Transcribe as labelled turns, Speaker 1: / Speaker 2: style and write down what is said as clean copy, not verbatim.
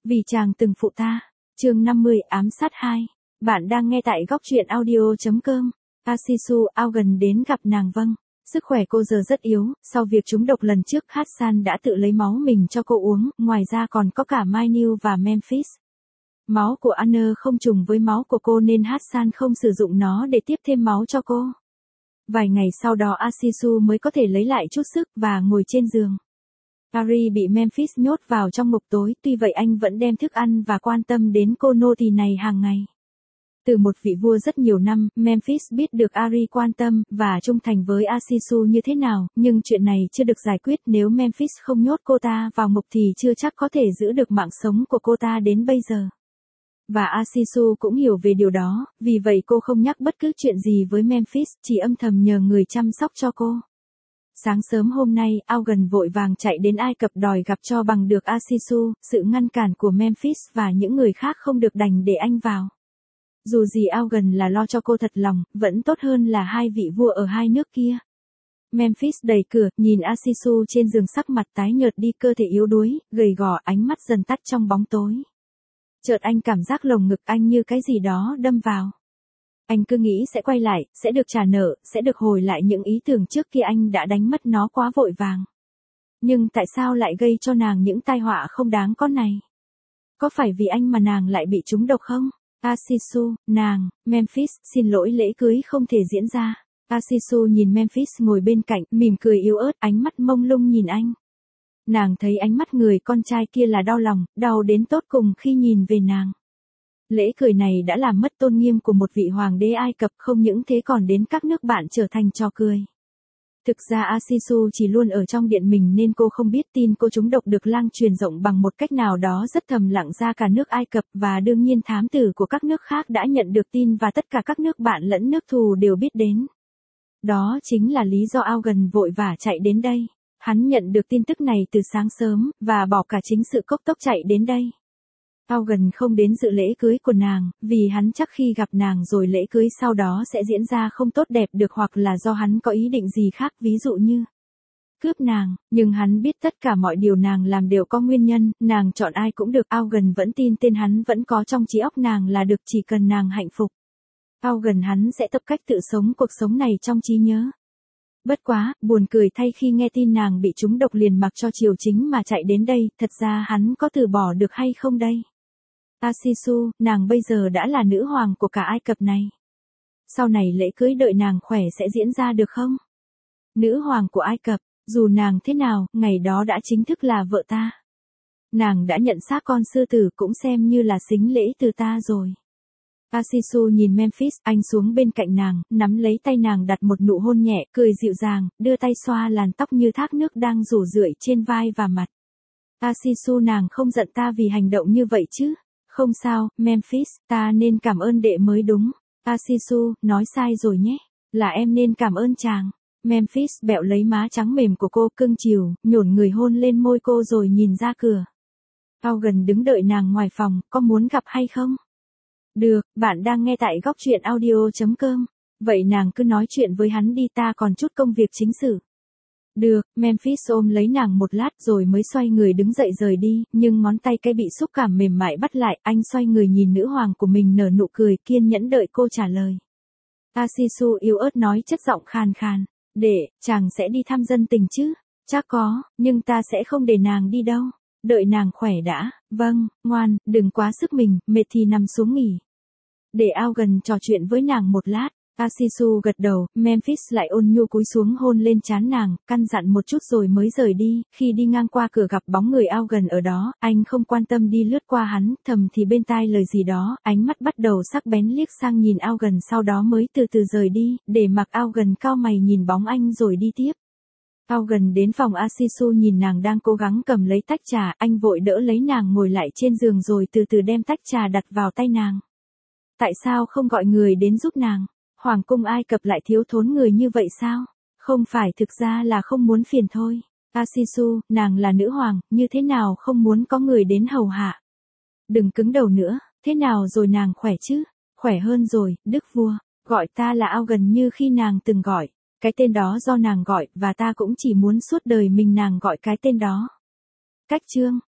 Speaker 1: Vì chàng từng phụ ta. Chương 50 ám sát 2. Bạn đang nghe tại góc truyện audio.com. Asisu Augen đến gặp nàng. Vâng. Sức khỏe cô giờ rất yếu, sau việc trúng độc lần trước Hassan đã tự lấy máu mình cho cô uống, ngoài ra còn có cả Mainil và Memphis. Máu của Anna không trùng với máu của cô nên Hassan không sử dụng nó để tiếp thêm máu cho cô. Vài ngày sau đó Asisu mới có thể lấy lại chút sức và ngồi trên giường. Ari bị Memphis nhốt vào trong ngục tối, tuy vậy anh vẫn đem thức ăn và quan tâm đến cô nô tỳ này hàng ngày. Từ một vị vua rất nhiều năm, Memphis biết được Ari quan tâm và trung thành với Asisu như thế nào, nhưng chuyện này chưa được giải quyết. Nếu Memphis không nhốt cô ta vào ngục thì chưa chắc có thể giữ được mạng sống của cô ta đến bây giờ. Và Asisu cũng hiểu về điều đó, vì vậy cô không nhắc bất cứ chuyện gì với Memphis, chỉ âm thầm nhờ người chăm sóc cho cô. Sáng sớm hôm nay, Augen vội vàng chạy đến Ai Cập đòi gặp cho bằng được Asisu, sự ngăn cản của Memphis và những người khác không được đành để anh vào. Dù gì Augen là lo cho cô thật lòng, vẫn tốt hơn là hai vị vua ở hai nước kia. Memphis đẩy cửa, nhìn Asisu trên giường sắc mặt tái nhợt đi, cơ thể yếu đuối, gầy gò, ánh mắt dần tắt trong bóng tối. Chợt anh cảm giác lồng ngực anh như cái gì đó đâm vào. Anh cứ nghĩ sẽ quay lại, sẽ được trả nợ, sẽ được hồi lại những ý tưởng trước kia anh đã đánh mất nó quá vội vàng. Nhưng tại sao lại gây cho nàng những tai họa không đáng có này? Có phải vì anh mà nàng lại bị trúng độc không? Asisu, nàng, Memphis, xin lỗi, lễ cưới không thể diễn ra. Asisu nhìn Memphis ngồi bên cạnh, mỉm cười yếu ớt, ánh mắt mông lung nhìn anh. Nàng thấy ánh mắt người con trai kia là đau lòng, đau đến tột cùng khi nhìn về nàng. Lễ cười này đã làm mất tôn nghiêm của một vị hoàng đế Ai Cập, không những thế còn đến các nước bạn trở thành trò cười. Thực ra Asisu chỉ luôn ở trong điện mình nên cô không biết tin cô trúng độc được lan truyền rộng bằng một cách nào đó rất thầm lặng ra cả nước Ai Cập, và đương nhiên thám tử của các nước khác đã nhận được tin và tất cả các nước bạn lẫn nước thù đều biết đến. Đó chính là lý do Augen vội vã chạy đến đây. Hắn nhận được tin tức này từ sáng sớm, và bỏ cả chính sự cốc tốc chạy đến đây. Augen không đến dự lễ cưới của nàng, vì hắn chắc khi gặp nàng rồi lễ cưới sau đó sẽ diễn ra không tốt đẹp được, hoặc là do hắn có ý định gì khác, ví dụ như cướp nàng, nhưng hắn biết tất cả mọi điều nàng làm đều có nguyên nhân, nàng chọn ai cũng được. Augen vẫn tin tên hắn vẫn có trong trí óc nàng là được, chỉ cần nàng hạnh phúc. Augen hắn sẽ tập cách tự sống cuộc sống này trong trí nhớ. Bất quá, buồn cười thay khi nghe tin nàng bị trúng độc liền mặc cho triều chính mà chạy đến đây, thật ra hắn có từ bỏ được hay không đây? Asisu, nàng bây giờ đã là nữ hoàng của cả Ai Cập này. Sau này lễ cưới đợi nàng khỏe sẽ diễn ra được không? Nữ hoàng của Ai Cập, dù nàng thế nào, ngày đó đã chính thức là vợ ta. Nàng đã nhận xác con sư tử cũng xem như là sính lễ từ ta rồi. Asisu nhìn Memphis, anh xuống bên cạnh nàng, nắm lấy tay nàng đặt một nụ hôn nhẹ, cười dịu dàng, đưa tay xoa làn tóc như thác nước đang rủ rượi trên vai và mặt. Asisu, nàng không giận ta vì hành động như vậy chứ? Không sao, Memphis, ta nên cảm ơn đệ mới đúng. Asisu, nói sai rồi nhé, là em nên cảm ơn chàng. Memphis bẹo lấy má trắng mềm của cô, cưng chiều, nhổn người hôn lên môi cô rồi nhìn ra cửa. Augen đứng đợi nàng ngoài phòng, có muốn gặp hay không? Được, bạn đang nghe tại góc truyện audio.com. Vậy nàng cứ nói chuyện với hắn đi, ta còn chút công việc chính sự. Được, Memphis ôm lấy nàng một lát rồi mới xoay người đứng dậy rời đi, nhưng ngón tay cái bị xúc cảm mềm mại bắt lại, anh xoay người nhìn nữ hoàng của mình nở nụ cười, kiên nhẫn đợi cô trả lời. Asisu yếu ớt nói chất giọng khàn khàn, để, chàng sẽ đi thăm dân tình chứ? Chắc có, nhưng ta sẽ không để nàng đi đâu. Đợi nàng khỏe đã, vâng, ngoan, đừng quá sức mình, mệt thì nằm xuống nghỉ. Để Augen trò chuyện với nàng một lát. Asisu gật đầu, Memphis lại ôn nhu cúi xuống hôn lên trán nàng, căn dặn một chút rồi mới rời đi. Khi đi ngang qua cửa gặp bóng người Augen ở đó, anh không quan tâm đi lướt qua hắn, thầm thì bên tai lời gì đó, ánh mắt bắt đầu sắc bén liếc sang nhìn Augen, sau đó mới từ từ rời đi, để mặc Augen cau mày nhìn bóng anh rồi đi tiếp. Augen đến phòng Asisu nhìn nàng đang cố gắng cầm lấy tách trà, anh vội đỡ lấy nàng ngồi lại trên giường rồi từ từ đem tách trà đặt vào tay nàng. Tại sao không gọi người đến giúp nàng? Hoàng cung Ai Cập lại thiếu thốn người như vậy sao? Không phải, thực ra là không muốn phiền thôi. Asisu, nàng là nữ hoàng, như thế nào không muốn có người đến hầu hạ? Đừng cứng đầu nữa, thế nào rồi, nàng khỏe chứ? Khỏe hơn rồi, đức vua. Gọi ta là Augen như khi nàng từng gọi. Cái tên đó do nàng gọi, và ta cũng chỉ muốn suốt đời mình nàng gọi cái tên đó. Cách chương.